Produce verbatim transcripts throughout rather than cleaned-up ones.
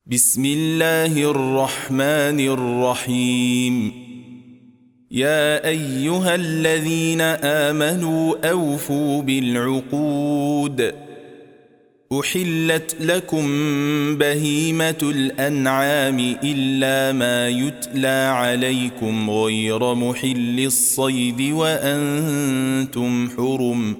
بسم الله الرحمن الرحيم. يا أيها الذين آمنوا أوفوا بالعقود. أحلت لكم بهيمة الأنعام إلا ما يتلى عليكم غير محل الصيد وأنتم حرم.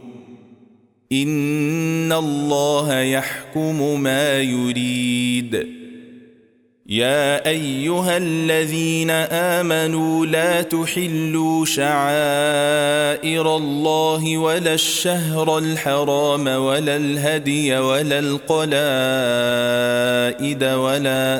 إن الله يحكم ما يريد. يا أيها الذين آمنوا لا تحلوا شعائر الله ولا الشهر الحرام ولا الهدي ولا القلائد ولا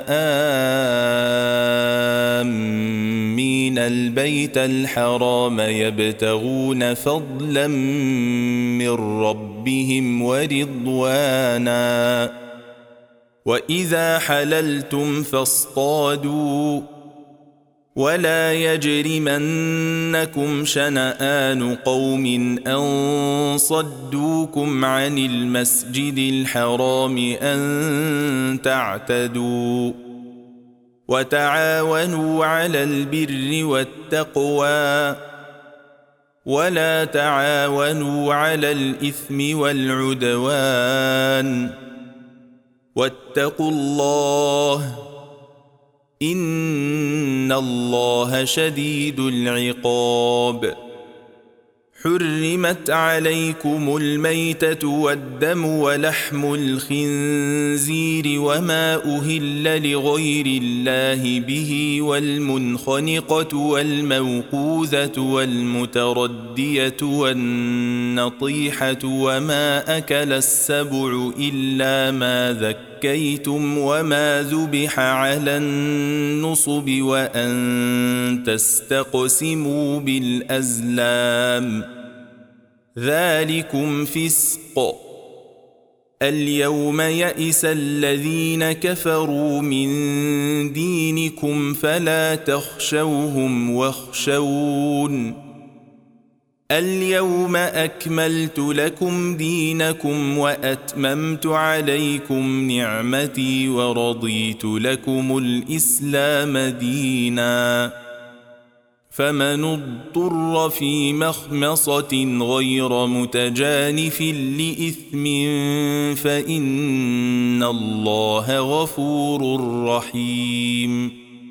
آمين البيت الحرام يبتغون فضلا من ربهم ورضوانا. وإذا حللتم فاصطادوا ولا يجرمنكم شنآن قوم أن صدوكم عن المسجد الحرام أن تعتدوا. وتعاونوا على البر والتقوى ولا تعاونوا على الإثم والعدوان. واتقوا الله إن الله شديد العقاب. حرمت عليكم الميتة والدم ولحم الخنزير وما أهل لغير الله به والمنخنقة والموقوذة والمتردية والنطيحة وما أكل السبع إلا ما ذكيتم وما ذبح على النصب وأن تستقسموا بالأزلام. ذلكم فسق. اليوم يئس الذين كفروا من دينكم فلا تخشوهم واخشون. اليوم أكملت لكم دينكم وأتممت عليكم نعمتي ورضيت لكم الإسلام دينا. فمن اضطر في مخمصة غير متجانف لإثم فإن الله غفور رحيم.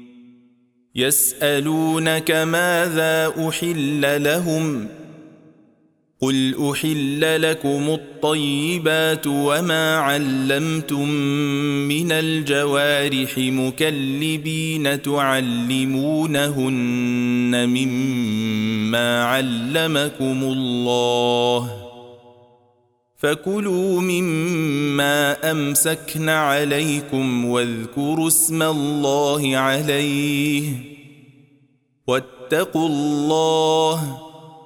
يسألونك ماذا أحل لهم؟ قل أحل لكم الطيبات وما علمتم من الجوارح مكلبين تعلمونهن مما علمكم الله. فكلوا مما أمسكن عليكم واذكروا اسم الله عليه واتقوا الله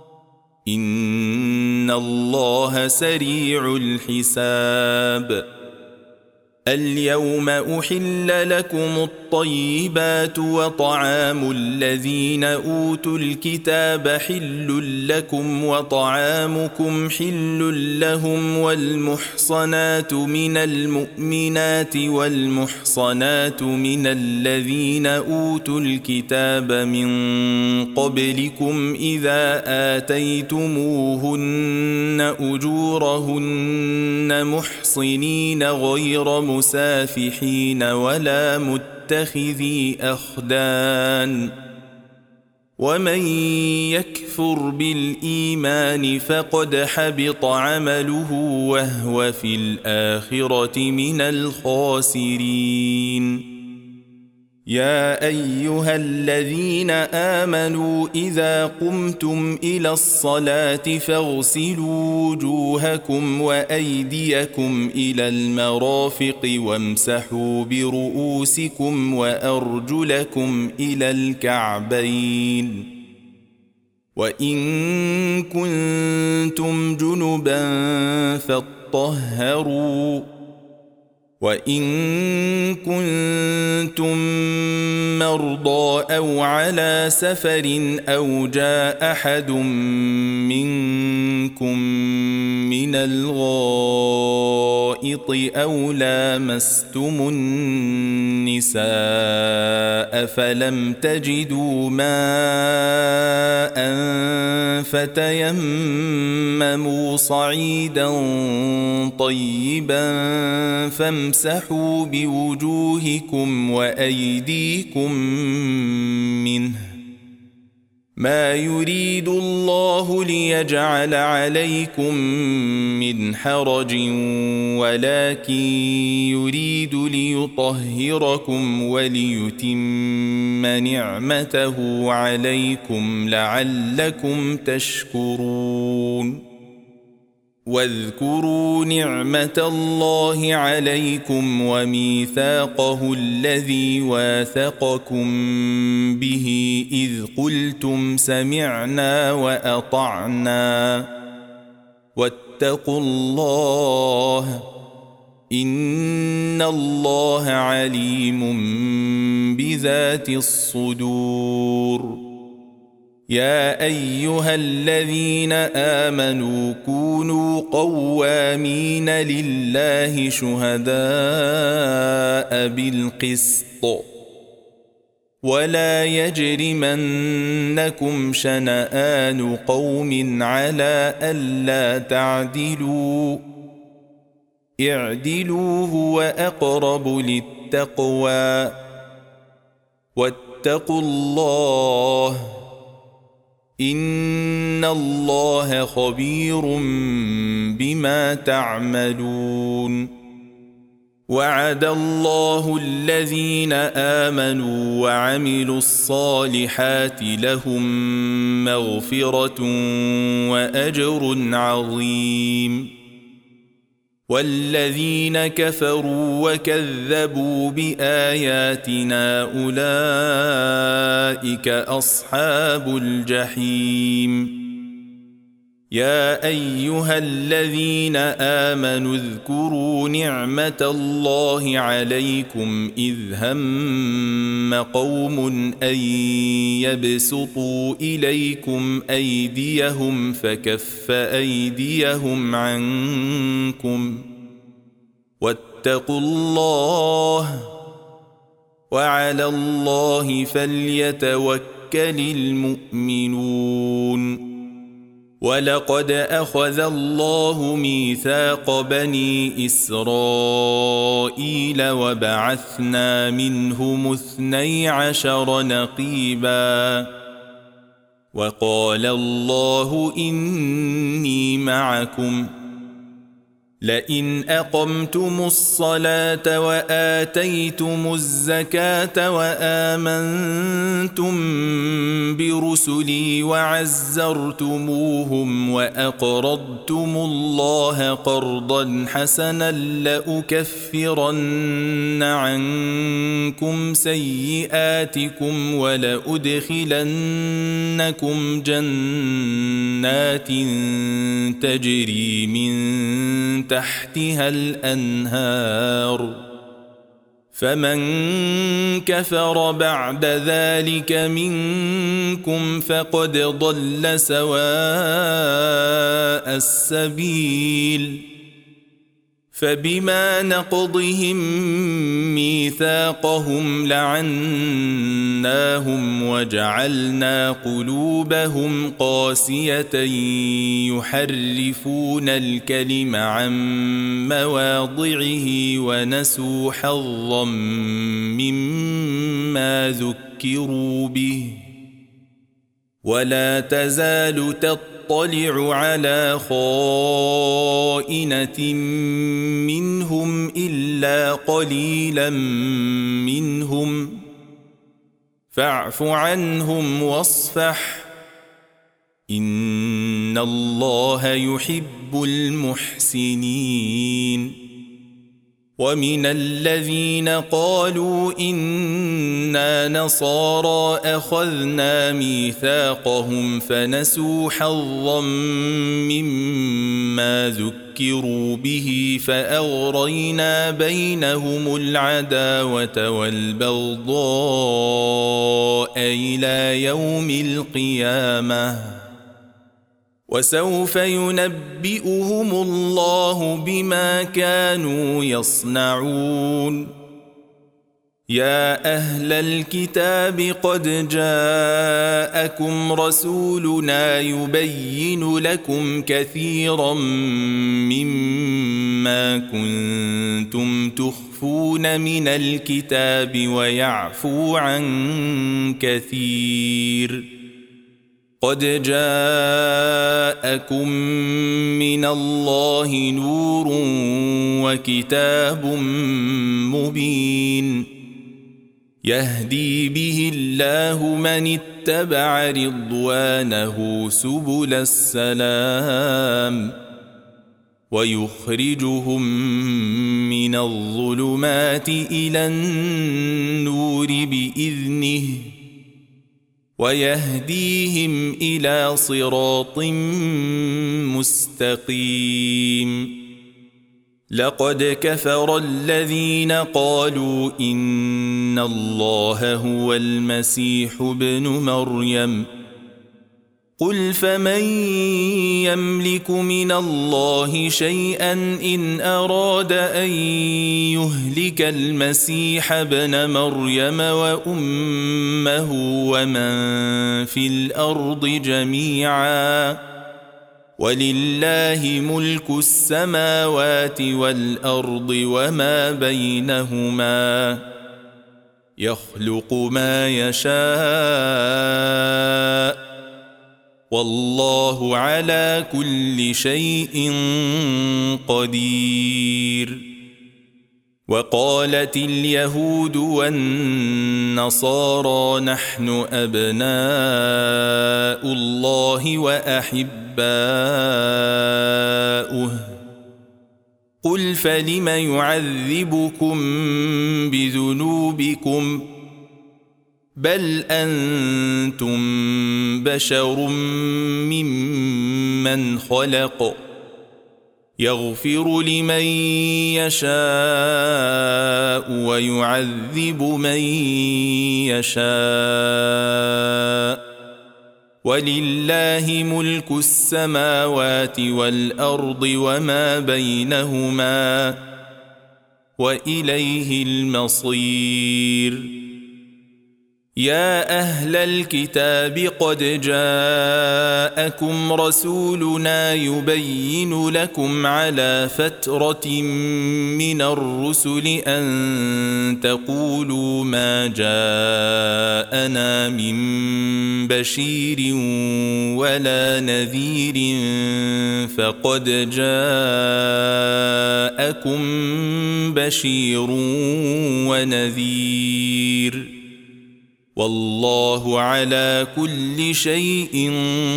إن الله سريع الحساب. اليوم أحل لكم الطيبات وطعام الذين أوتوا الكتاب حل لكم وطعامكم حل لهم والمحصنات من المؤمنات والمحصنات من الذين أوتوا الكتاب من قبلكم إذا آتيتموهن أجورهن محصنين غير مسافحين ولا متخذي أخدان. ومن يكفر بالإيمان فقد حبط عمله وهو في الآخرة من الخاسرين. يا أيها الذين آمنوا إذا قمتم إلى الصلاة فاغسلوا وجوهكم وأيديكم إلى المرافق وامسحوا برؤوسكم وأرجلكم إلى الكعبين. وإن كنتم جنبا فاطهروا وإن كنتم مرضى أو على سفر أو جاء أحد منكم من الغائط أو لامستم النساء فلم تجدوا ماء فتيمموا صعيدا طيبا فامسحوا بوجوهكم وأيديكم منه ما يريد الله ليجعل عليكم من حرج ولكن يريد ليطهركم وليتم نعمته عليكم لعلكم تشكرون واذكروا نعمة الله عليكم وميثاقه الذي واثقكم به إذ قلتم سمعنا وأطعنا واتقوا الله إن الله عليم بذات الصدور يا أيها الذين آمنوا كونوا قوامين لله شهداء بالقسط ولا يجرمنكم شنآن قوم على ألا تعدلوا اعدلوا هو أقرب للتقوى واتقوا الله إن الله خبير بما تعملون وعد الله الذين آمنوا وعملوا الصالحات لهم مغفرة وأجر عظيم والذين كفروا وكذبوا بآياتنا أولئك أصحاب الجحيم يا أيها الذين آمنوا اذكروا نعمة الله عليكم إذ هم قوم أن يبسطوا إليكم أيديهم فكف أيديهم عنكم واتقوا الله وعلى الله فليتوكل المؤمنون ولقد أخذ الله ميثاق بني إسرائيل وبعثنا منهم اثني عشر نقيبا وقال الله إني معكم لئن أقمتم الصلاة وآتيتم الزكاة وآمنتم برسلي وعزرتموهم وأقرضتم الله قرضا حسنا لأكفرن عنكم سيئاتكم ولأدخلنكم جنات تجري من تحتها الأنهار فمن كفر بعد ذلك منكم فقد ضل سواء السبيل فبما نقضهم ميثاقهم لعناهم وجعلنا قلوبهم قاسية يحرفون الكلم عن مواضعه ونسوا حظا مما ذكروا به ولا تزال تطلع على خائنة منهم إلا قليلا منهم فاعف عنهم واصفح إن الله يحب المحسنين ومن الذين قالوا إنا نصارى أخذنا ميثاقهم فنسوا حظا مما ذكروا به فأغرينا بينهم العداوة والبغضاء إلى يوم القيامة وسوف ينبئهم الله بما كانوا يصنعون يا أهل الكتاب قد جاءكم رسولنا يبين لكم كثيرا مما كنتم تخفون من الكتاب ويعفو عن كثير قد جاءكم من الله نور وكتاب مبين يهدي به الله من اتبع رضوانه سبل السلام ويخرجهم من الظلمات إلى النور بإذنه ويهديهم إلى صراط مستقيم لقد كفر الذين قالوا إن الله هو المسيح ابن مريم قل فمن يملك من الله شيئا إن أراد أن يهلك المسيح ابن مريم وأمه ومن في الأرض جميعا ولله ملك السماوات والأرض وما بينهما يخلق ما يشاء والله على كل شيء قدير وقالت اليهود والنصارى نحن أبناء الله وأحباؤه قل فلم يعذبكم بذنوبكم بل أنتم بشر ممن خلق يغفر لمن يشاء ويعذب من يشاء ولله ملك السماوات والأرض وما بينهما وإليه المصير يا أهل الكتاب قد جاءكم رسولنا يبين لكم على فترة من الرسل أن تقولوا ما جاءنا من بشير ولا نذير فقد جاءكم بشير ونذير والله على كل شيء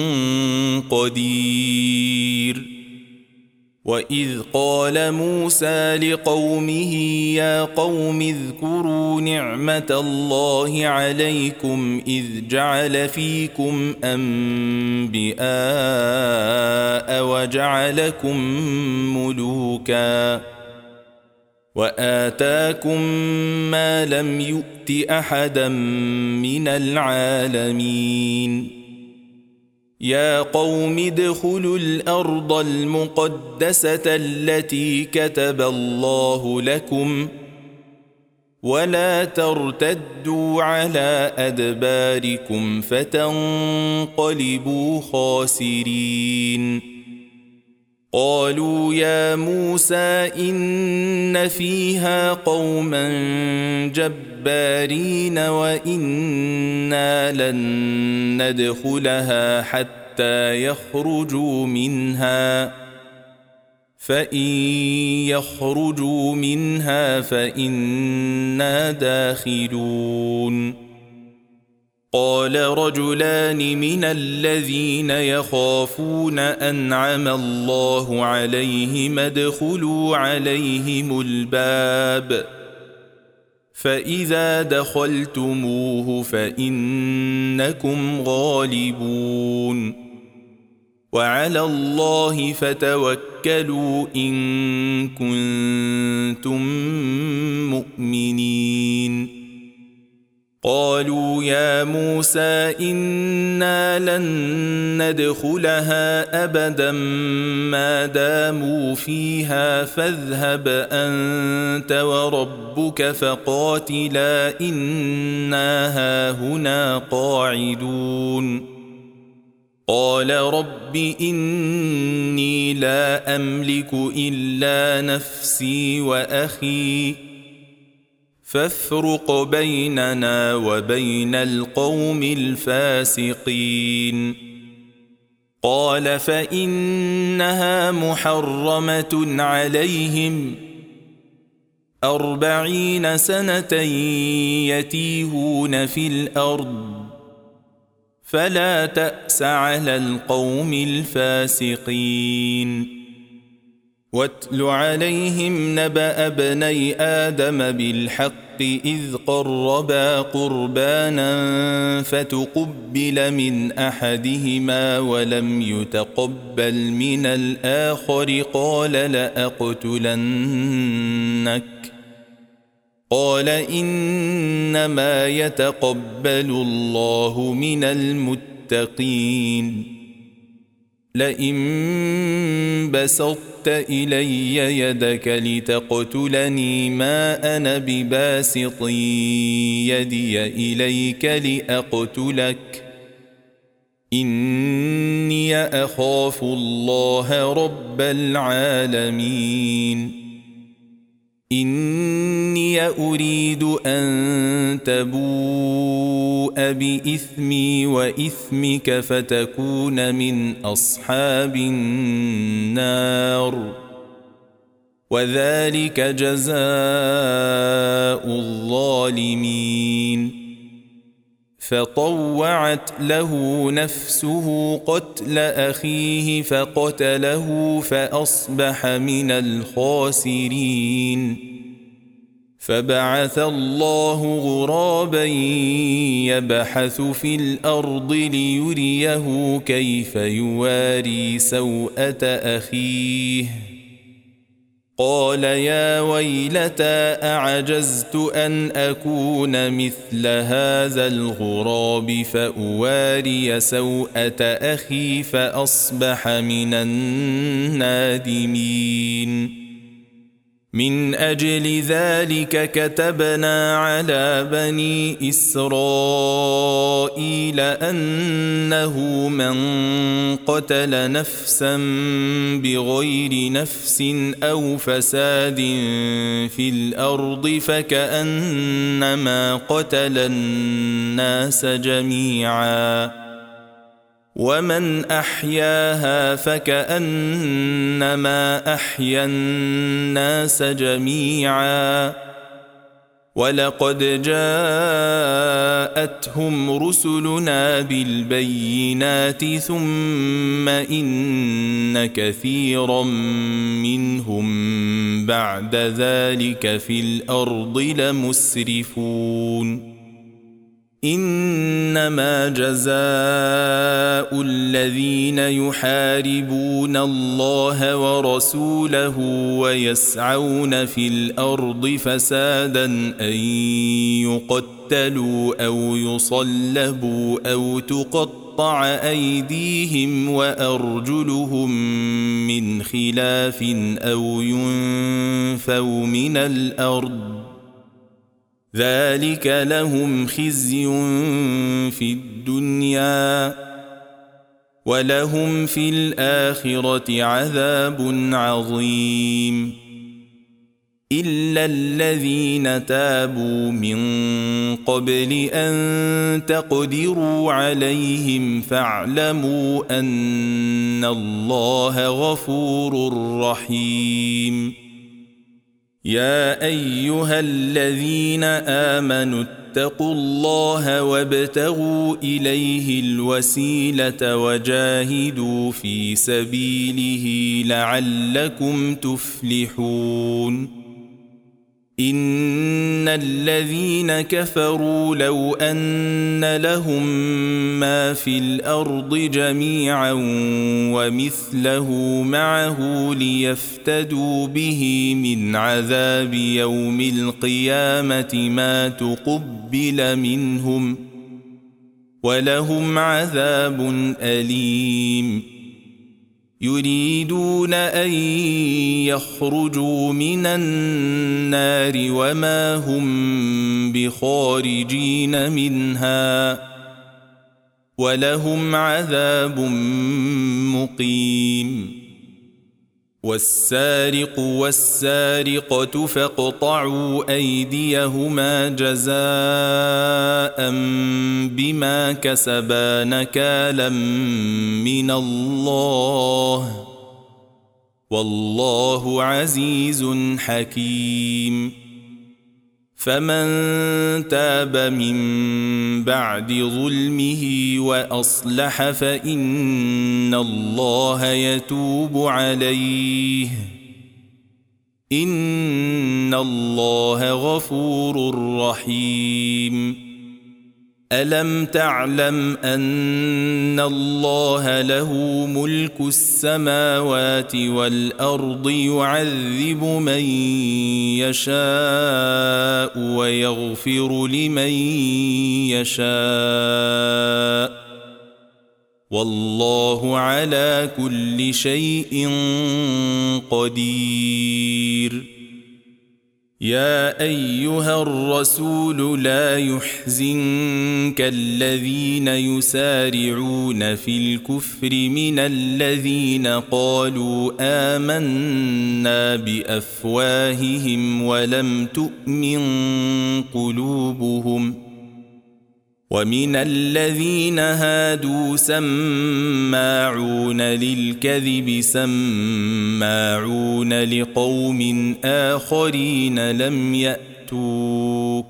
قدير وإذ قال موسى لقومه يا قوم اذكروا نعمة الله عليكم إذ جعل فيكم أنبياء وجعلكم ملوكا وآتاكم ما لم يؤت أحدا من العالمين يا قوم ادخلوا الأرض المقدسة التي كتب الله لكم ولا ترتدوا على أدباركم فتنقلبوا خاسرين قالوا يا موسى إن فيها قوما جبارين وإنا لن ندخلها حتى يخرجوا منها فإن يخرجوا منها فإنا داخلون قال رجلان من الذين يخافون أنعم الله عليهم ادخلوا عليهم الباب فإذا دخلتموه فإنكم غالبون وعلى الله فتوكلوا إن كنتم مؤمنين قالوا يا موسى إنا لن ندخلها أبدا ما داموا فيها فاذهب أنت وربك فقاتلا إنا هاهنا قاعدون قال رب إني لا أملك إلا نفسي وأخي فافرق بيننا وبين القوم الفاسقين قال فإنها محرمة عليهم أربعين سنة يتيهون في الأرض فلا تأس على القوم الفاسقين واتل عليهم نبأ ابني آدم بالحق إذ قربا قربانا فتقبل من أحدهما ولم يتقبل من الآخر قال لأقتلنك قال إنما يتقبل الله من المتقين لئن بسطت إلي يدك لتقتلني ما أنا بباسط يدي إليك لأقتلك إني أخاف الله رب العالمين إني أريد أن تبوء بإثمي وإثمك فتكون من أصحاب النار وذلك جزاء الظالمين فطوعت له نفسه قتل أخيه فقتله فأصبح من الخاسرين فبعث الله غرابا يبحث في الأرض ليريه كيف يواري سوءة أخيه قال يا ويلتى أعجزت أن أكون مثل هذا الغراب فأواري سوءة أخي فأصبح من النادمين من أجل ذلك كتبنا على بني إسرائيل أنه من قتل نفسا بغير نفس أو فساد في الأرض فكأنما قتل الناس جميعا ومن أحياها فكأنما أحيا الناس جميعا ولقد جاءتهم رسلنا بالبينات ثم إن كثيرا منهم بعد ذلك في الأرض لمسرفون إنما جزاء الذين يحاربون الله ورسوله ويسعون في الأرض فسادا أن يقتلوا أو يصلبوا أو تقطع أيديهم وأرجلهم من خلاف أو ينفوا من الأرض ذلك لهم خزي في الدنيا ولهم في الآخرة عذاب عظيم إلا الذين تابوا من قبل أن تقدروا عليهم فاعلموا أن الله غفور رحيم يا أيها الذين آمنوا اتقوا الله وابتغوا إليه الوسيلة وجاهدوا في سبيله لعلكم تفلحون إن الذين كفروا لو أن لهم ما في الأرض جميعا ومثله معه ليفتدوا به من عذاب يوم القيامة ما تقبل منهم ولهم عذاب أليم يريدون أن يخرجوا من النار وما هم بخارجين منها ولهم عذاب مقيم والسارق والسارقة فاقطعوا أيديهما جزاء بما كسبا نكالا من الله والله عزيز حكيم فمن تاب من بعد ظلمه وأصلح فإن الله يتوب عليه إن الله غفور رحيم ألم تعلم أن الله له ملك السماوات والأرض يعذب من يشاء ويغفر لمن يشاء والله على كل شيء قدير يا أيها الرسول لا يحزنك الذين يسارعون في الكفر من الذين قالوا آمنا بأفواههم ولم تؤمن قلوبهم ومن الذين هادوا سماعون للكذب سماعون لقوم آخرين لم يأتوك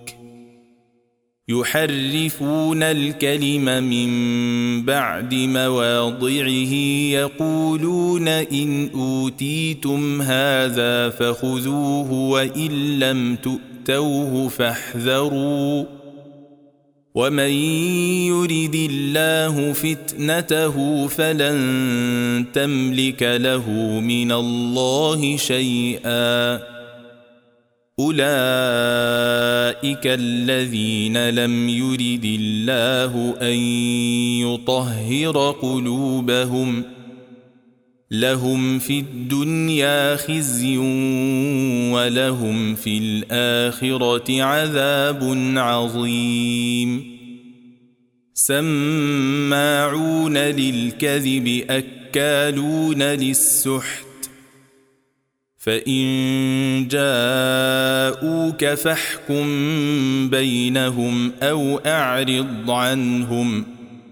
يحرفون الكلم من بعد مواضعه يقولون إن أوتيتم هذا فخذوه وإن لم تؤتوه فاحذروا ومن يرد الله فتنته فلن تملك له من الله شيئا أولئك الذين لم يرد الله أن يطهر قلوبهم لهم في الدنيا خزي ولهم في الآخرة عذاب عظيم سماعون للكذب أكالون للسحت فإن جاءوك فاحكم بينهم أو أعرض عنهم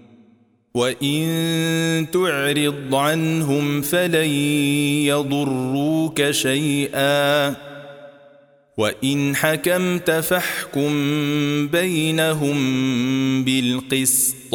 وإن تعرض عنهم فلن يضروك شيئا وإن حكمت فاحكم بينهم بالقسط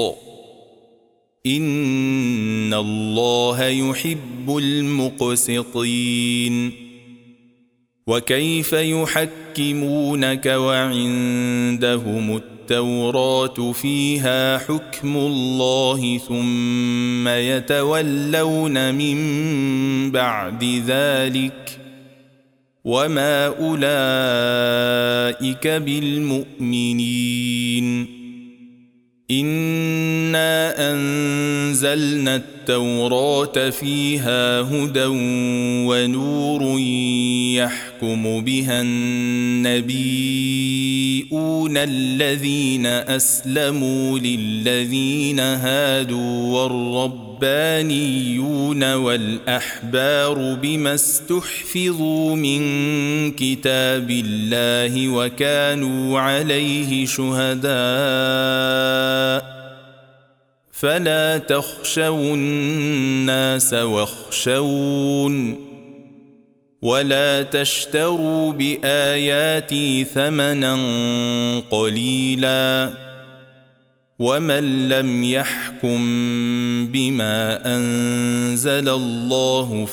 إن الله يحب المقسطين وكيف يحكمونك وعندهم التوراة فيها حكم الله ثم يتولون من بعد ذلك وما أولئك بالمؤمنين إنا أنزلنا التوراة فيها هدى ونور يحكم بها النبيون الذين أسلموا للذين هادوا والربانيون والأحبار بما استحفظوا من كتاب الله وكانوا عليه شهداء فلا تخشوا الناس واخشون ولا تشتروا بآياتي ثمنا قليلا ومن لم يحكم بما أنزل الله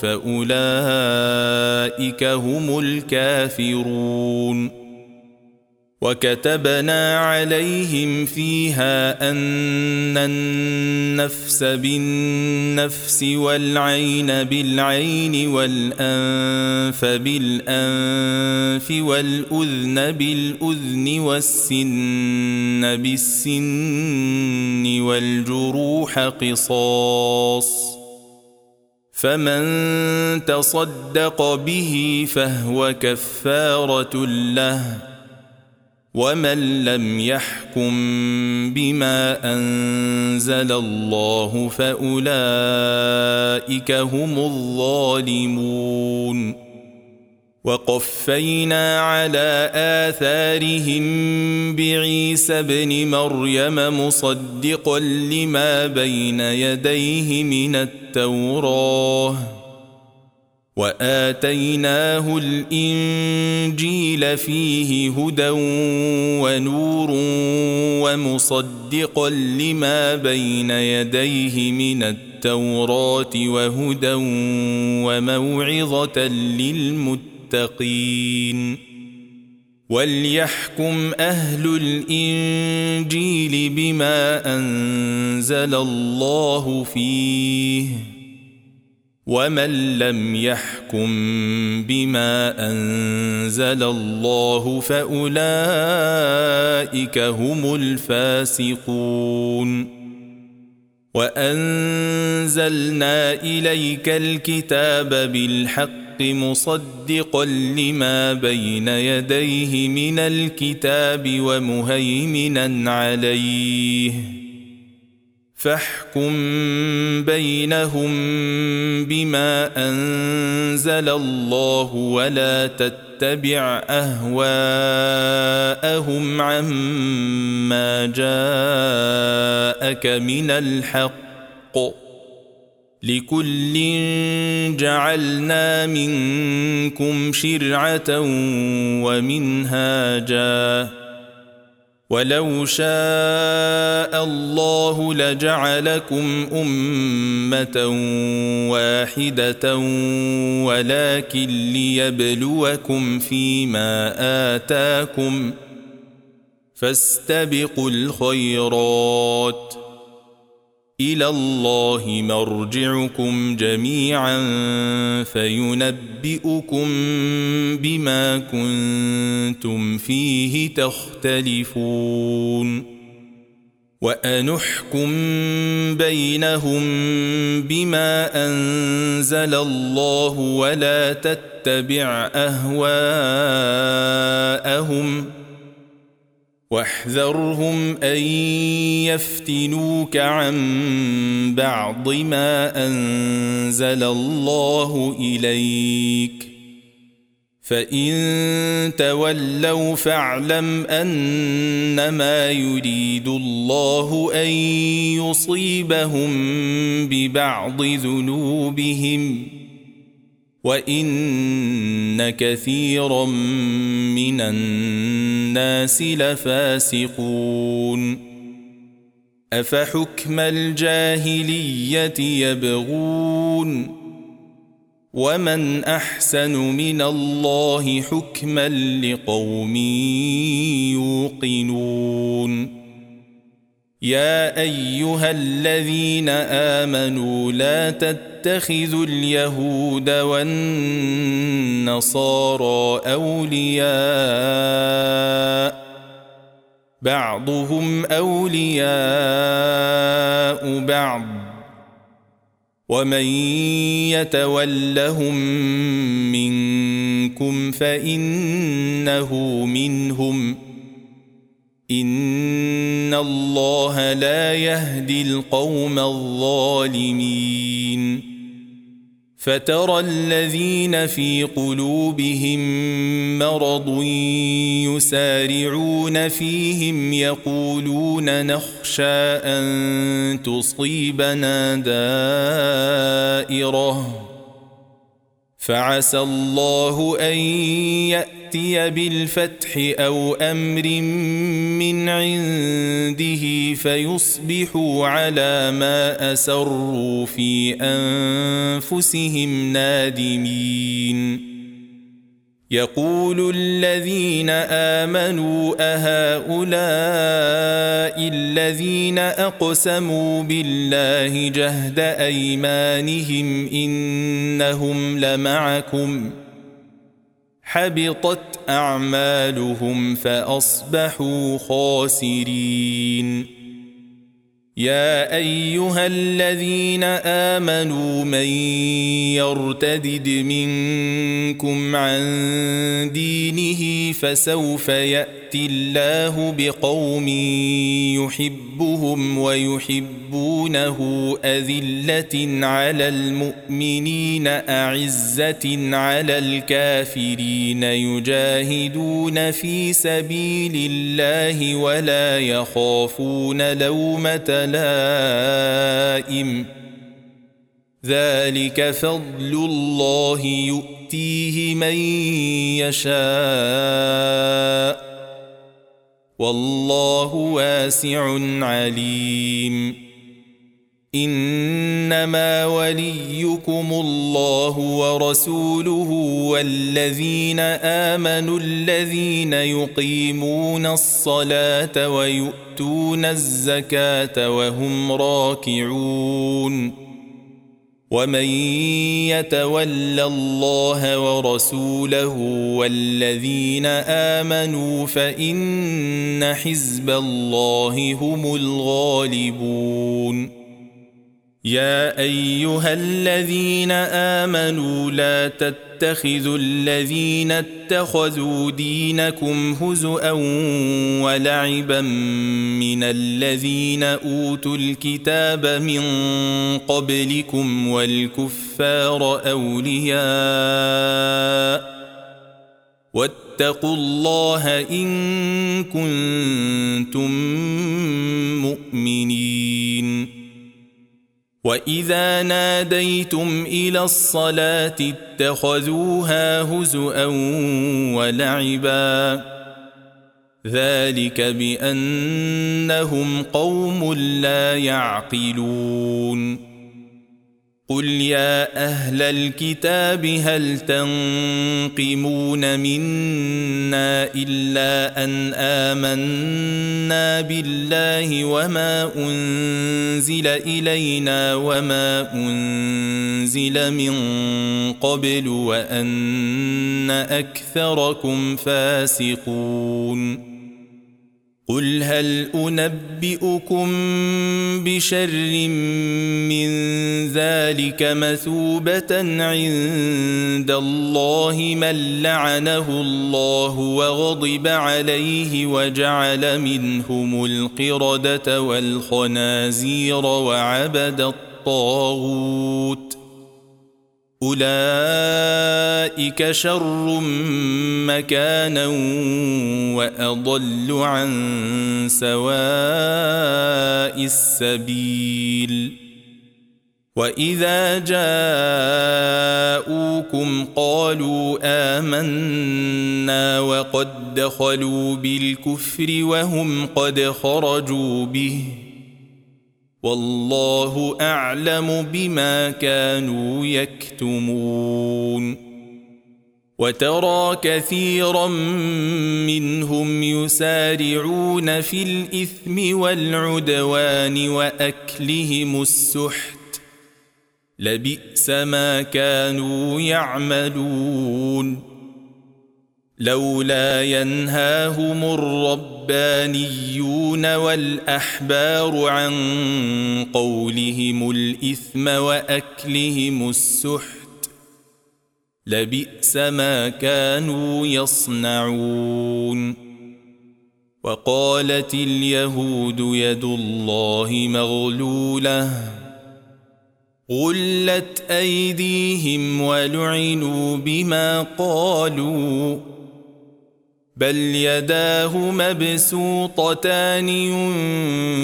فأولئك هم الكافرون. وكتبنا عليهم فيها أن النفس بالنفس والعين بالعين والأنف بالأنف والأذن بالأذن والسن بالسن والجروح قصاص، فمن تصدق به فهو كفارة له، ومن لم يحكم بما أنزل الله فأولئك هم الظالمون. وقفينا على آثارهم بعيسى ابن مريم مصدقا لما بين يديه من التوراة، وآتيناه الإنجيل فيه هدى ونور ومصدقا لما بين يديه من التوراة وهدى وموعظة للمتقين. وليحكم أهل الإنجيل بما أنزل الله فيه، ومن لم يحكم بما أنزل الله فأولئك هم الفاسقون. وأنزلنا إليك الكتاب بالحق مصدقا لما بين يديه من الكتاب ومهيمنا عليه، فاحكم بينهم بما أنزل الله ولا تتبع أهواءهم عما جاءك من الحق، لكل جعلنا منكم شرعة ومنهاجا، ولو شاء الله لجعلكم أمة واحدة ولكن ليبلوكم فيما آتاكم، فاستبقوا الخيرات، إلى الله مرجعكم جميعا فينبئكم بما كنتم فيه تختلفون. وأنحكم بينهم بما أنزل الله ولا تتبع أهواءهم، واحذرهم أن يفتنوك عن بعض ما أنزل الله إليك، فإن تولوا فاعلم أنما يريد الله أن يصيبهم ببعض ذنوبهم، وإن كثيرا من الناس لفاسقون. أفحكم الجاهلية يبغون، ومن أحسن من الله حكما لقوم يوقنون. يا أيها الذين آمنوا لا تتخذوا اليهود والنصارى أولياء، بعضهم أولياء بعض، ومن يتولهم منكم فإنه منهم، إن الله لا يهدي القوم الظالمين. فترى الذين في قلوبهم مرض يسارعون فيهم يقولون نخشى أن تصيبنا دائرة فعسى الله أن يأتي بالفتح أو أمر من عنده فيصبحوا على ما أسروا في أنفسهم نادمين. يقول الذين آمنوا أهؤلاء الذين أقسموا بالله جهد أيمانهم إنهم لمعكم حبطت أعمالهم فأصبحوا خاسرين. يا أيها الذين آمنوا من يرتدد منكم عن دينه فسوف يأتي الله بقوم يحبهم ويحبونه أذلة على المؤمنين أعزة على الكافرين يجاهدون في سبيل الله ولا يخافون لومة لائم ذلك فضل الله يؤتيه من يشاء والله واسع عليم. إنما وليكم الله ورسوله والذين آمنوا الذين يقيمون الصلاة ويؤتون الزكاة وهم راكعون. ومن يتول الله ورسوله والذين آمنوا فإن حزب الله هم الغالبون. يا أيها الذين آمنوا لا تتخذوا الذين اتخذوا دينكم هزؤا ولعبا من الذين أوتوا الكتاب من قبلكم والكفار أولياء واتقوا الله إن كنتم مؤمنين. وإذا ناديتم إلى الصلاة اتخذوها هزؤا ولعبا ذلك بأنهم قوم لا يعقلون. قل يا أهل الكتاب هل تنقمون منا إلا أن آمنا بالله وما أنزل إلينا وما أنزل من قبل وأن أكثركم فاسقون. قل هل أنبئكم بشر من ذلك مثوبة عند الله من لعنه الله وغضب عليه وجعل منهم القردة والخنازير وعبد الطاغوت أولئك شر مكانا وأضل عن سواء السبيل. وإذا جاءوكم قالوا آمنا وقد دخلوا بالكفر وهم قد خرجوا به والله أعلم بما كانوا يكتمون. وترى كثيرا منهم يسارعون في الإثم والعدوان وأكلهم السحت لبئس ما كانوا يعملون. لولا ينهاهم الربانيون والأحبار عن قولهم الإثم وأكلهم السحت لبئس ما كانوا يصنعون. وقالت اليهود يد الله مغلولة غلت أيديهم ولعنوا بما قالوا بل يداه مبسوطتان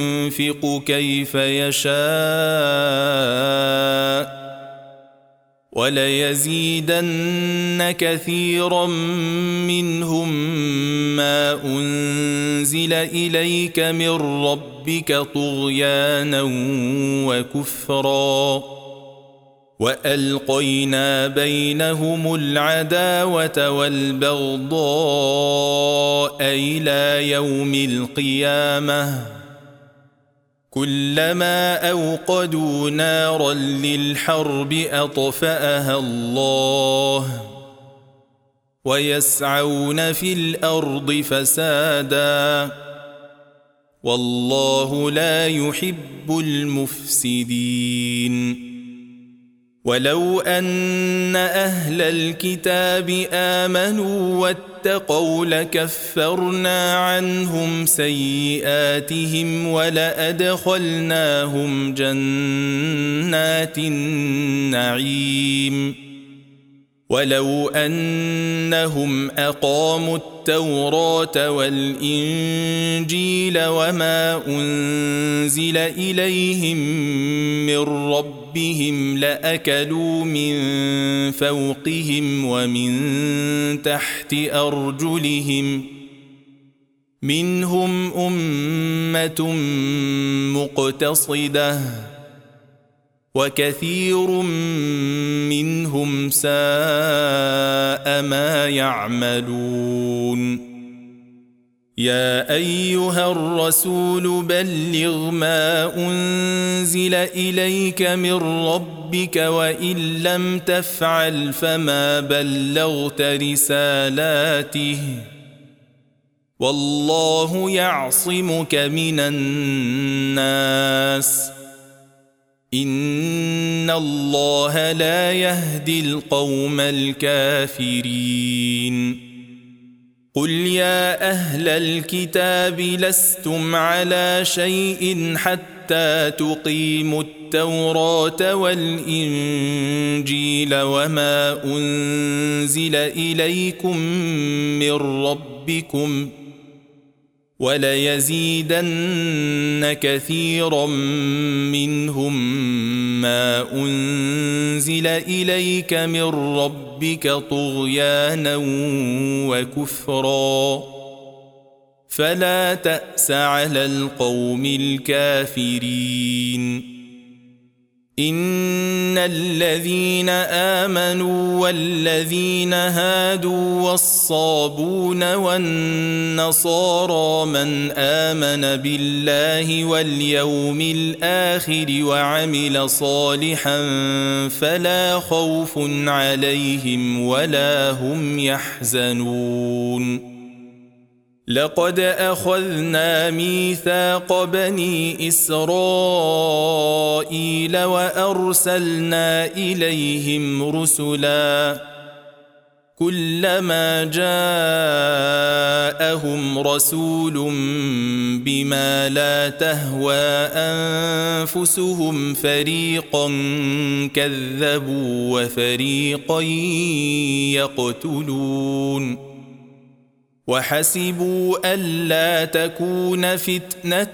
ينفق كيف يشاء وليزيدن كثيرا منهم ما أنزل إليك من ربك طغيانا وكفرا وألقينا بينهم العداوة والبغضاء إلى يوم القيامة كلما أوقدوا نارا للحرب أطفأها الله ويسعون في الأرض فسادا والله لا يحب المفسدين ولو أن أهل الكتاب آمنوا واتقوا لكفرنا عنهم سيئاتهم ولأدخلناهم جنات النعيم ولو أنهم أقاموا التوراة والإنجيل وما أنزل إليهم من ربهم لأكلوا من فوقهم ومن تحت أرجلهم منهم أمة مقتصدة وكثير منهم ساء ما يعملون يا أيها الرسول بلغ ما أنزل إليك من ربك وإن لم تفعل فما بلغت رسالاته والله يعصمك من الناس إن الله لا يهدي القوم الكافرين قل يا أهل الكتاب لستم على شيء حتى تقيموا التوراة والإنجيل وما أنزل إليكم من ربكم وليزيدن كثيرا منهم ما أنزل إليك من ربك طغيانا وكفرا فلا تأس على القوم الكافرين إن الذين آمنوا والذين هادوا والصابون والنصارى من آمن بالله واليوم الآخر وعمل صالحا فلا خوف عليهم ولا هم يحزنون لقد أخذنا ميثاق بني إسرائيل وأرسلنا إليهم رسلا كلما جاءهم رسول بما لا تهوى أنفسهم فريقا كذبوا وفريقا يقتلون وحسبوا ألا تكون فتنة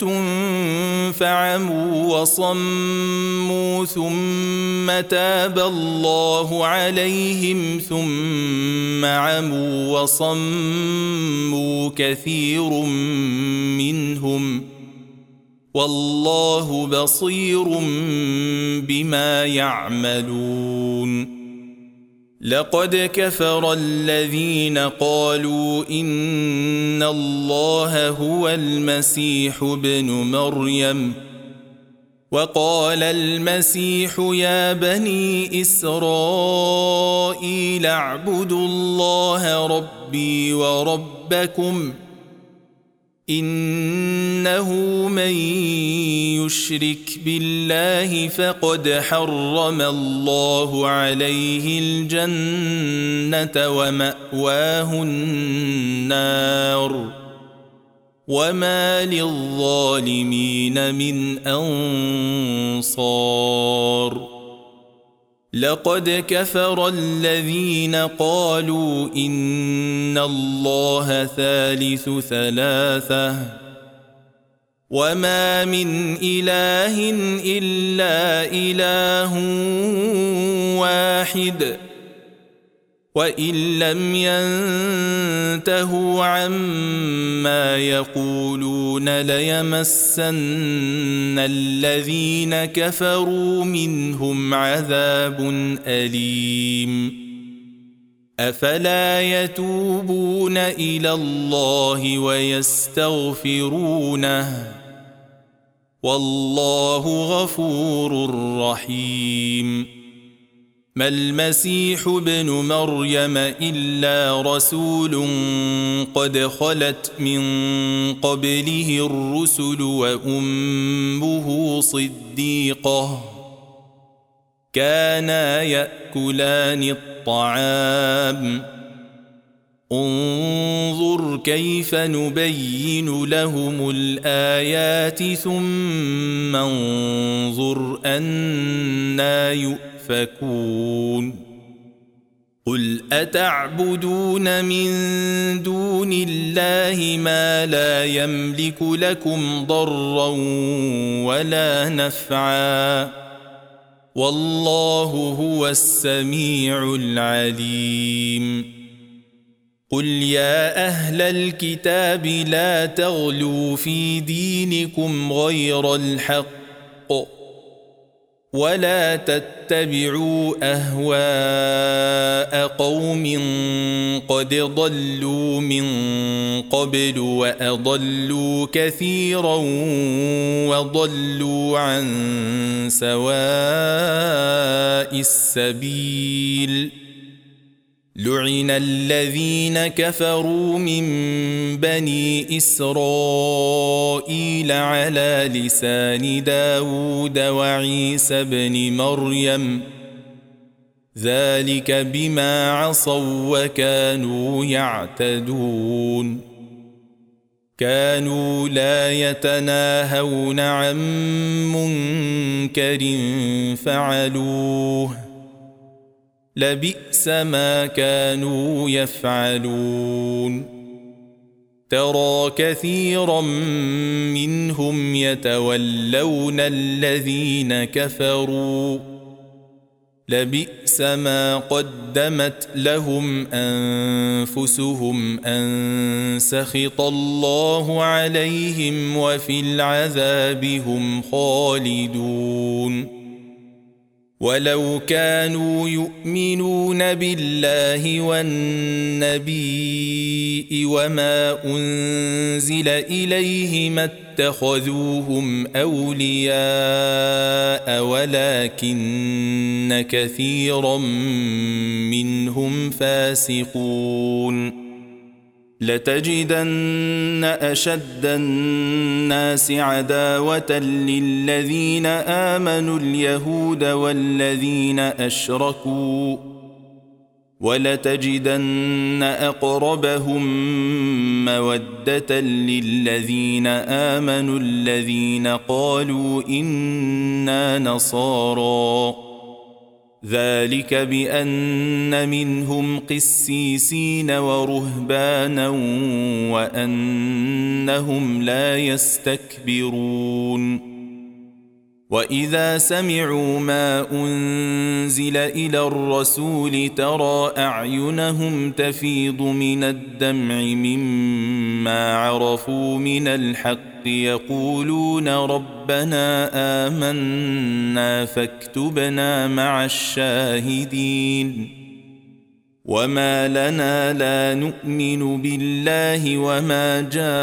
فعموا وصموا ثم تاب الله عليهم ثم عموا وصموا كثير منهم والله بصير بما يعملون لقد كفر الذين قالوا إن الله هو المسيح ابن مريم وقال المسيح يا بني إسرائيل اعبدوا الله ربي وربكم إنه من يشرك بالله فقد حرم الله عليه الجنة ومأواه النار وما للظالمين من أنصار لقد كفر الذين قالوا إن الله ثالث ثلاثة وما من إله إلا إله واحد وإن لم ينتهوا عما يقولون ليمسن الذين كفروا منهم عذاب أليم أفلا يتوبون إلى الله ويستغفرونه والله غفور رحيم ما المسيح ابن مريم إلا رسول قد خلت من قبله الرسل وأمه صديقة كانا يأكلان الطعام انظر كيف نبين لهم الآيات ثم انظر أنى يؤفكون قل أتعبدون من دون الله ما لا يملك لكم ضرا ولا نفعا والله هو السميع العليم قل يا أهل الكتاب لا تغلوا في دينكم غير الحق ولا تتبعوا أهواء قوم قد ضلوا من قبل وأضلوا كثيرا وضلوا عن سواء السبيل لعن الذين كفروا من بني إسرائيل على لسان داود وعيسى بن مريم ذلك بما عصوا وكانوا يعتدون كانوا لا يتناهون عن منكر فعلوه لبئس ما كانوا يفعلون ترى كثيرا منهم يتولون الذين كفروا لبئس ما قدمت لهم أنفسهم أن سخط الله عليهم وفي العذاب هم خالدون ولو كانوا يؤمنون بالله والنبي وما أنزل إليه ما اتخذوهم أولياء ولكن كثيرا منهم فاسقون لتجدن أشد الناس عداوة للذين آمنوا اليهود والذين أشركوا ولتجدن أقربهم مودة للذين آمنوا الذين قالوا إنا نصارى ذلك بأن منهم قسيسين ورهبانا وأنهم لا يستكبرون وإذا سمعوا ما أنزل إلى الرسول ترى أعينهم تفيض من الدمع مما عرفوا من الحق يقولون ربنا آمنا فاكتبنا مع الشاهدين وما لنا لا نؤمن بالله وما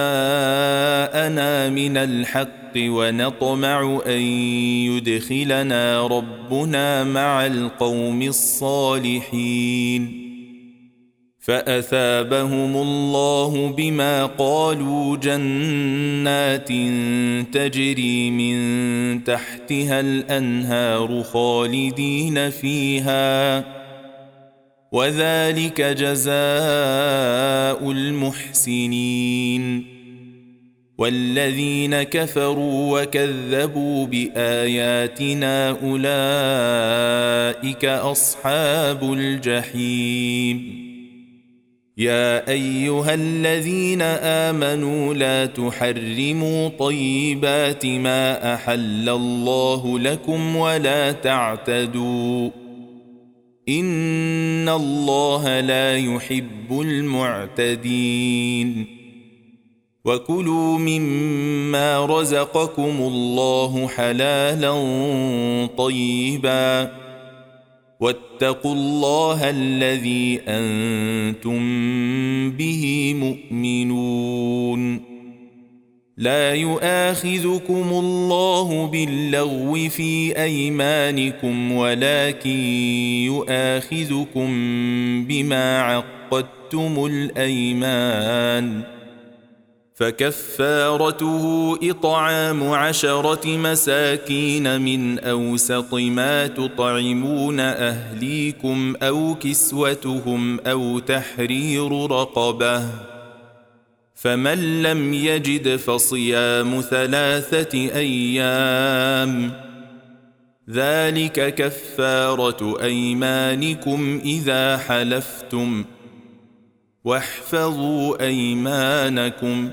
جاءنا من الحق ونطمع أن يدخلنا ربنا مع القوم الصالحين فأثابهم الله بما قالوا جنات تجري من تحتها الأنهار خالدين فيها وذلك جزاء المحسنين والذين كفروا وكذبوا بآياتنا أولئك أصحاب الجحيم يا أيها الذين آمنوا لا تحرموا طيبات ما أحل الله لكم ولا تعتدوا إن الله لا يحب المعتدين وكلوا مما رزقكم الله حلالا طيبا واتقوا الله الذي أنتم به مؤمنون لا يؤاخذكم الله باللغو في أيمانكم ولكن يؤاخذكم بما عقدتم الأيمان فكفارته إطعام عشرة مساكين من أوسط ما تطعمون أهليكم أو كسوتهم أو تحرير رقبة فمن لم يجد فصيام ثلاثة أيام ذلك كفارة أيمانكم إذا حلفتم واحفظوا أيمانكم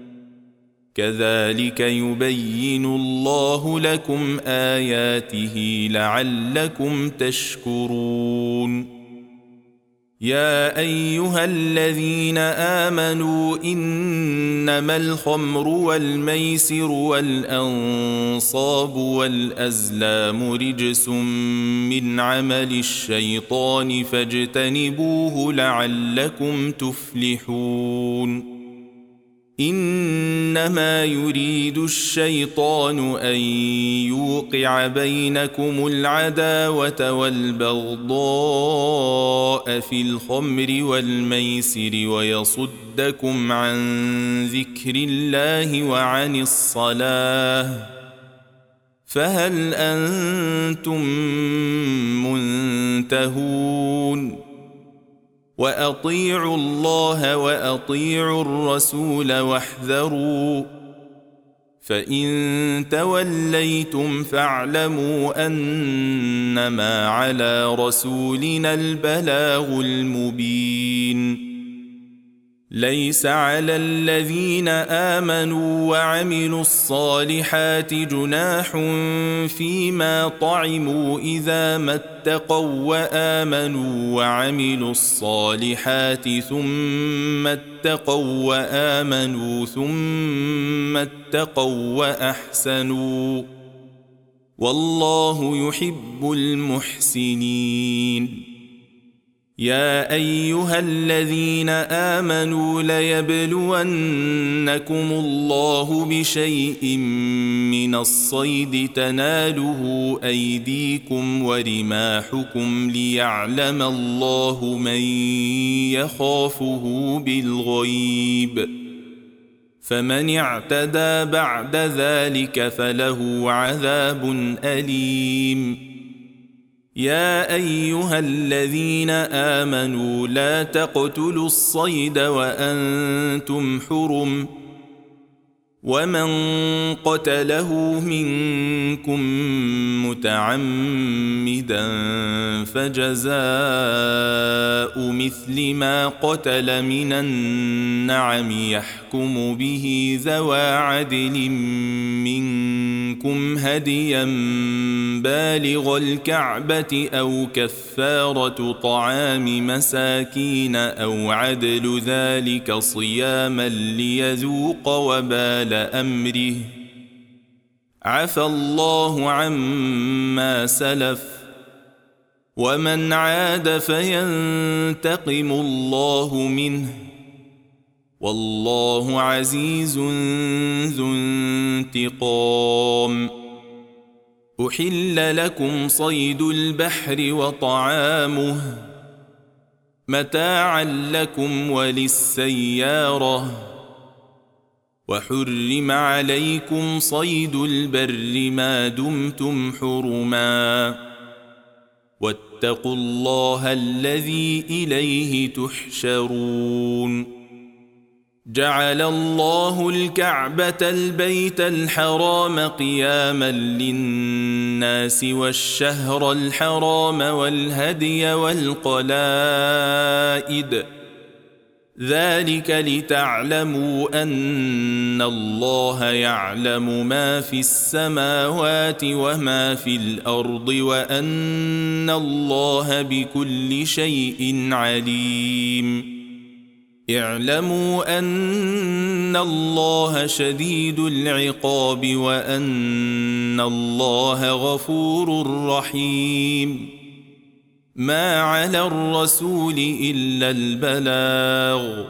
كذلك يبين الله لكم آياته لعلكم تشكرون يا أيها الذين آمنوا إنما الخمر والميسر والأنصاب والأزلام رجس من عمل الشيطان فاجتنبوه لعلكم تفلحون إنما يريد الشيطان أن يوقع بينكم العداوة والبغضاء في الخمر والميسر ويصدكم عن ذكر الله وعن الصلاة فهل أنتم منتهون وأطيعوا الله وأطيعوا الرسول واحذروا فإن توليتم فاعلموا أنما على رسولنا البلاغ المبين ليس على الذين آمنوا وعملوا الصالحات جناح فيما طعموا إذا ما اتقوا وآمنوا وعملوا الصالحات ثم اتقوا وآمنوا ثم اتقوا وأحسنوا والله يحب المحسنين يا أيها الذين آمنوا ليبلونكم الله بشيء من الصيد تناله أيديكم ورماحكم ليعلم الله من يخافه بالغيب فمن اعتدى بعد ذلك فله عذاب أليم يا أيها الذين آمنوا لا تقتلوا الصيد وأنتم حرم ومن قتله منكم متعمدا فجزاء مثل ما قتل من النعم يحكم به ذوى عدل منكم هديا بالغ الكعبة أو كفارة طعام مساكين أو عدل ذلك صياما ليذوق وبال أمره عفى الله عما سلف ومن عاد فينتقم الله منه والله عزيز ذو انتقام أحل لكم صيد البحر وطعامه متاعا لكم وللسيارة وحرم عليكم صيد البر ما دمتم حرما واتقوا الله الذي إليه تحشرون جعل الله الكعبة البيت الحرام قياما للناس والشهر الحرام والهدي والقلائد ذلك لتعلموا أن الله يعلم ما في السماوات وما في الأرض وأن الله بكل شيء عليم. اعلموا أن الله شديد العقاب وأن الله غفور رحيم. ما على الرسول إلا البلاغ،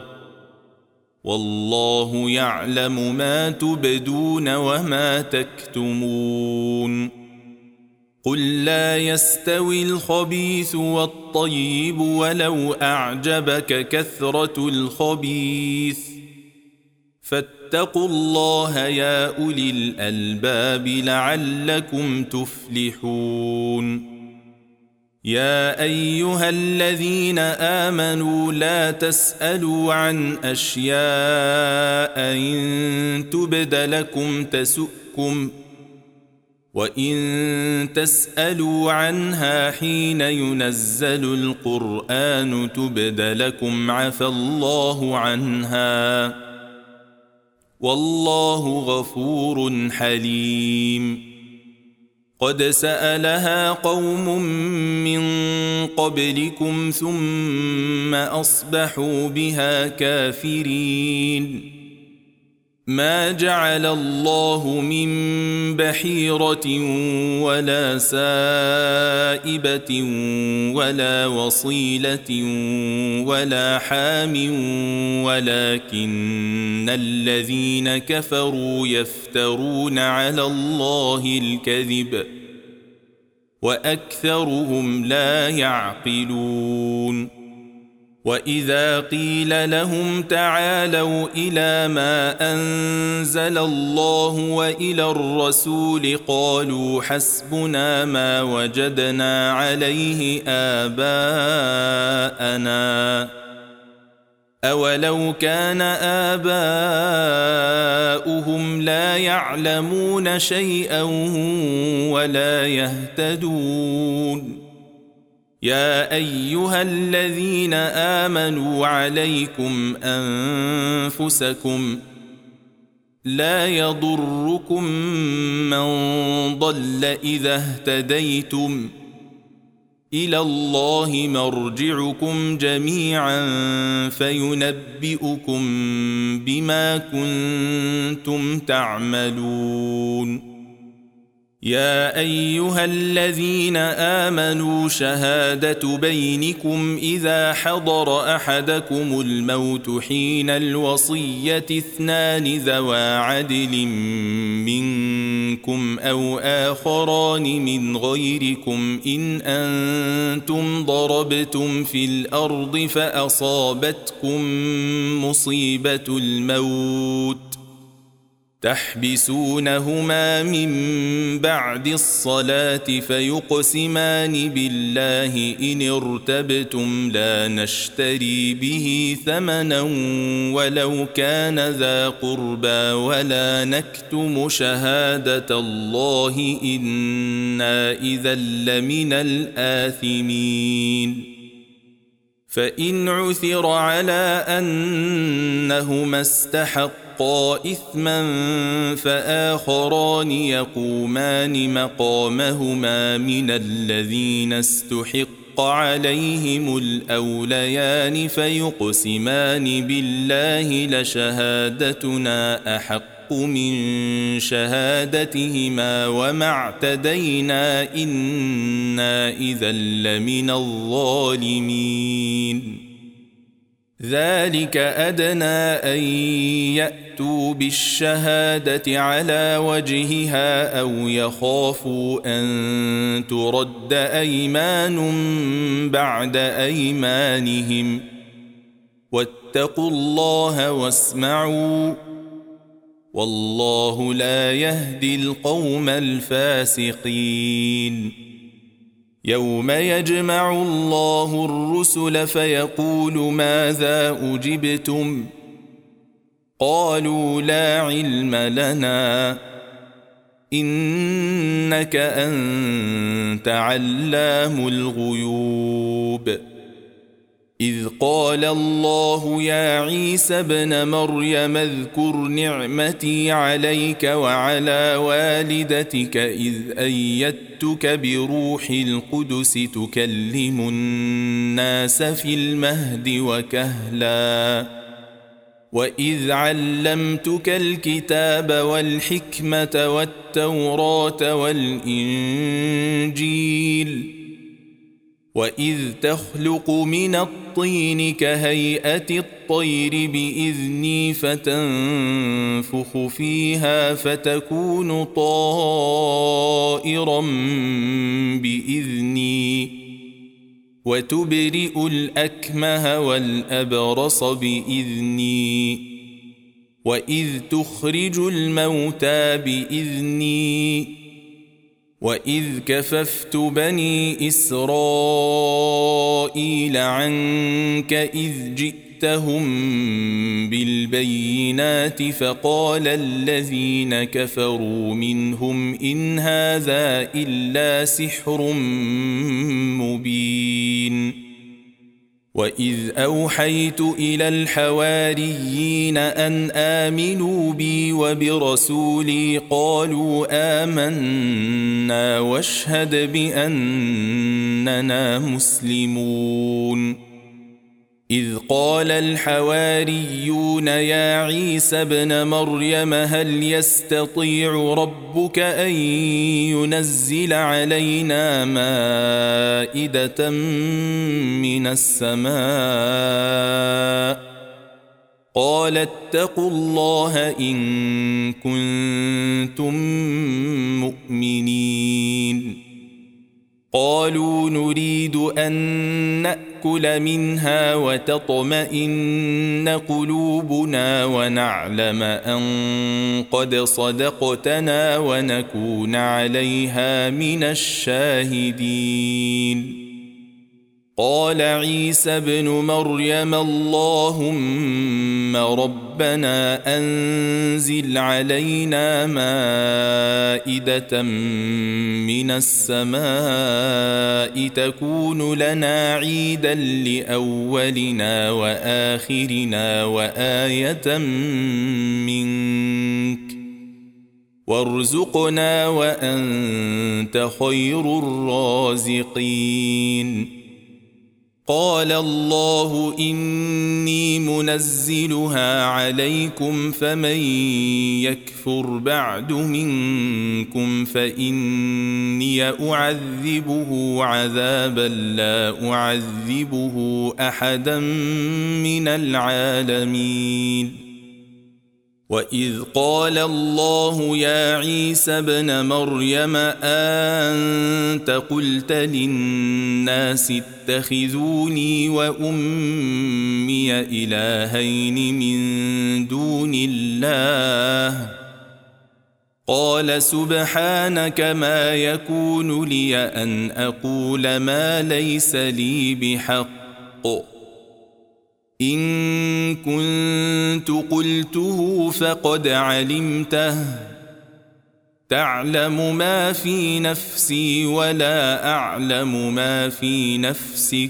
والله يعلم ما تبدون وما تكتمون. قل لا يستوي الخبيث والطيب ولو أعجبك كثرة الخبيث، فاتقوا الله يا أولي الألباب لعلكم تفلحون. يا أيها الذين آمنوا لا تسألوا عن أشياء إن تبد لكم تسؤكم، وإن تسألوا عنها حين ينزل القرآن تبد لكم عفى الله عنها، والله غفور حليم. قد سألها قوم من قبلكم ثم أصبحوا بها كافرين. ما جعل الله من بحيرة ولا سائبة ولا وصيلة ولا حام ولكن الذين كفروا يفترون على الله الكذب وأكثرهم لا يعقلون. وإذا قيل لهم تعالوا إلى ما أنزل الله وإلى الرسول قالوا حسبنا ما وجدنا عليه آباءنا أولو كان آباؤهم لا يعلمون شيئا ولا يهتدون. يا أيها الذين آمنوا عليكم أنفسكم لا يضركم من ضل إذا اهتديتم، إلى الله مرجعكم جميعا فينبئكم بما كنتم تعملون. يا أيها الذين آمنوا شهادة بينكم إذا حضر أحدكم الموت حين الوصية اثنان ذوى عدل منكم أو آخران من غيركم إن أنتم ضربتم في الأرض فأصابتكم مصيبة الموت تحبسونهما من بعد الصلاة فيقسمان بالله إن ارتبتم لا نشتري به ثمنا ولو كان ذا قربى ولا نكتم شهادة الله إنا إذا لمن الآثمين. فإن عثر على أنهما استحقا إثما فآخران يقومان مقامهما من الذين استحق عليهم الأوليان فيقسمان بالله لشهادتنا أحق من شهادتهما وما اعتدينا إنا إذا لمن الظالمين. ذلك أدنى أن يأتوا بالشهادة على وجهها أو يخافوا أن ترد أيمان بعد أيمانهم واتقوا الله واسمعوا والله لا يهدي القوم الفاسقين. يوم يجمع الله الرسل فيقول ماذا أجبتم قالوا لا علم لنا إنك أنت علام الغيوب. إذ قال الله يا عيسى ابن مريم اذكر نعمتي عليك وعلى والدتك إذ أيدتك بروح القدس تكلم الناس في المهد وكهلا وإذ علمتك الكتاب والحكمة والتوراة والإنجيل وإذ تخلق من الطين كهيئة الطير بإذني فتنفخ فيها فتكون طائرا بإذني وتبرئ الأكمه والأبرص بإذني وإذ تخرج الموتى بإذني وإذ كففت بني إسرائيل عنك إذ جئتهم بالبينات فقال الذين كفروا منهم إن هذا إلا سحر مبين وإذ أوحيت إلى الحواريين أن آمنوا بي وبرسولي قالوا آمنا واشهد بأننا مسلمون إذ قال الحواريون يا عيسى ابن مريم هل يستطيع ربك أن ينزل علينا مائدة من السماء قال اتقوا الله إن كنتم مؤمنين قالوا نريد أن نأكل منها وتطمئن قلوبنا ونعلم أن قد صدقتنا ونكون عليها من الشاهدين قال عيسى ابن مريم اللهم ربنا أنزل علينا مائدة من السماء تكون لنا عيدا لأولنا وآخرنا وآية منك وارزقنا وأنت خير الرازقين قال الله إني منزلها عليكم فمن يكفر بعد منكم فإني أعذبه عذابا لا أعذبه أحدا من العالمين وإذ قال الله يا عيسى ابن مريم أنت قلت للناس اتخذوني وأمي إلهين من دون الله قال سبحانك ما يكون لي أن أقول ما ليس لي بحق إن كنت قلته فقد علمته تعلم ما في نفسي ولا أعلم ما في نفسك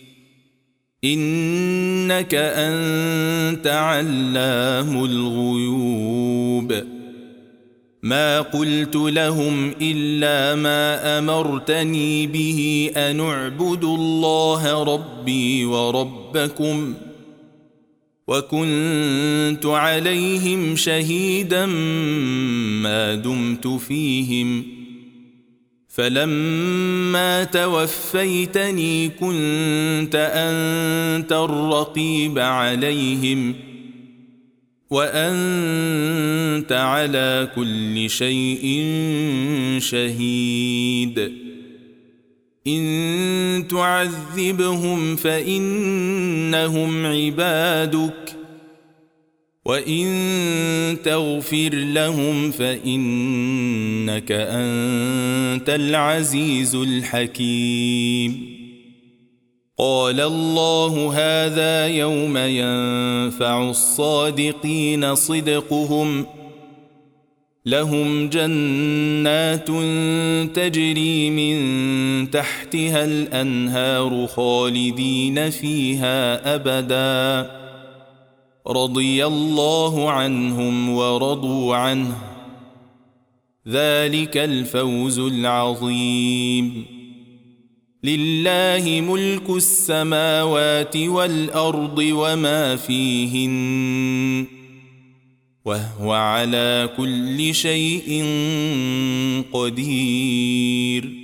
إنك أنت علام الغيوب ما قلت لهم إلا ما أمرتني به أن اعبدوا الله ربي وربكم وكنت عليهم شهيدا ما دمت فيهم فلما توفيتني كنت أنت الرقيب عليهم وأنت على كل شيء شهيد إن تعذبهم فإنهم عبادك وإن تغفر لهم فإنك أنت العزيز الحكيم قال الله هذا يوم ينفع الصادقين صدقهم لهم جنات تجري من تحتها الأنهار خالدين فيها أبدا رضي الله عنهم ورضوا عنه ذلك الفوز العظيم لله ملك السماوات والأرض وما فيهن وهو على كل شيء قدير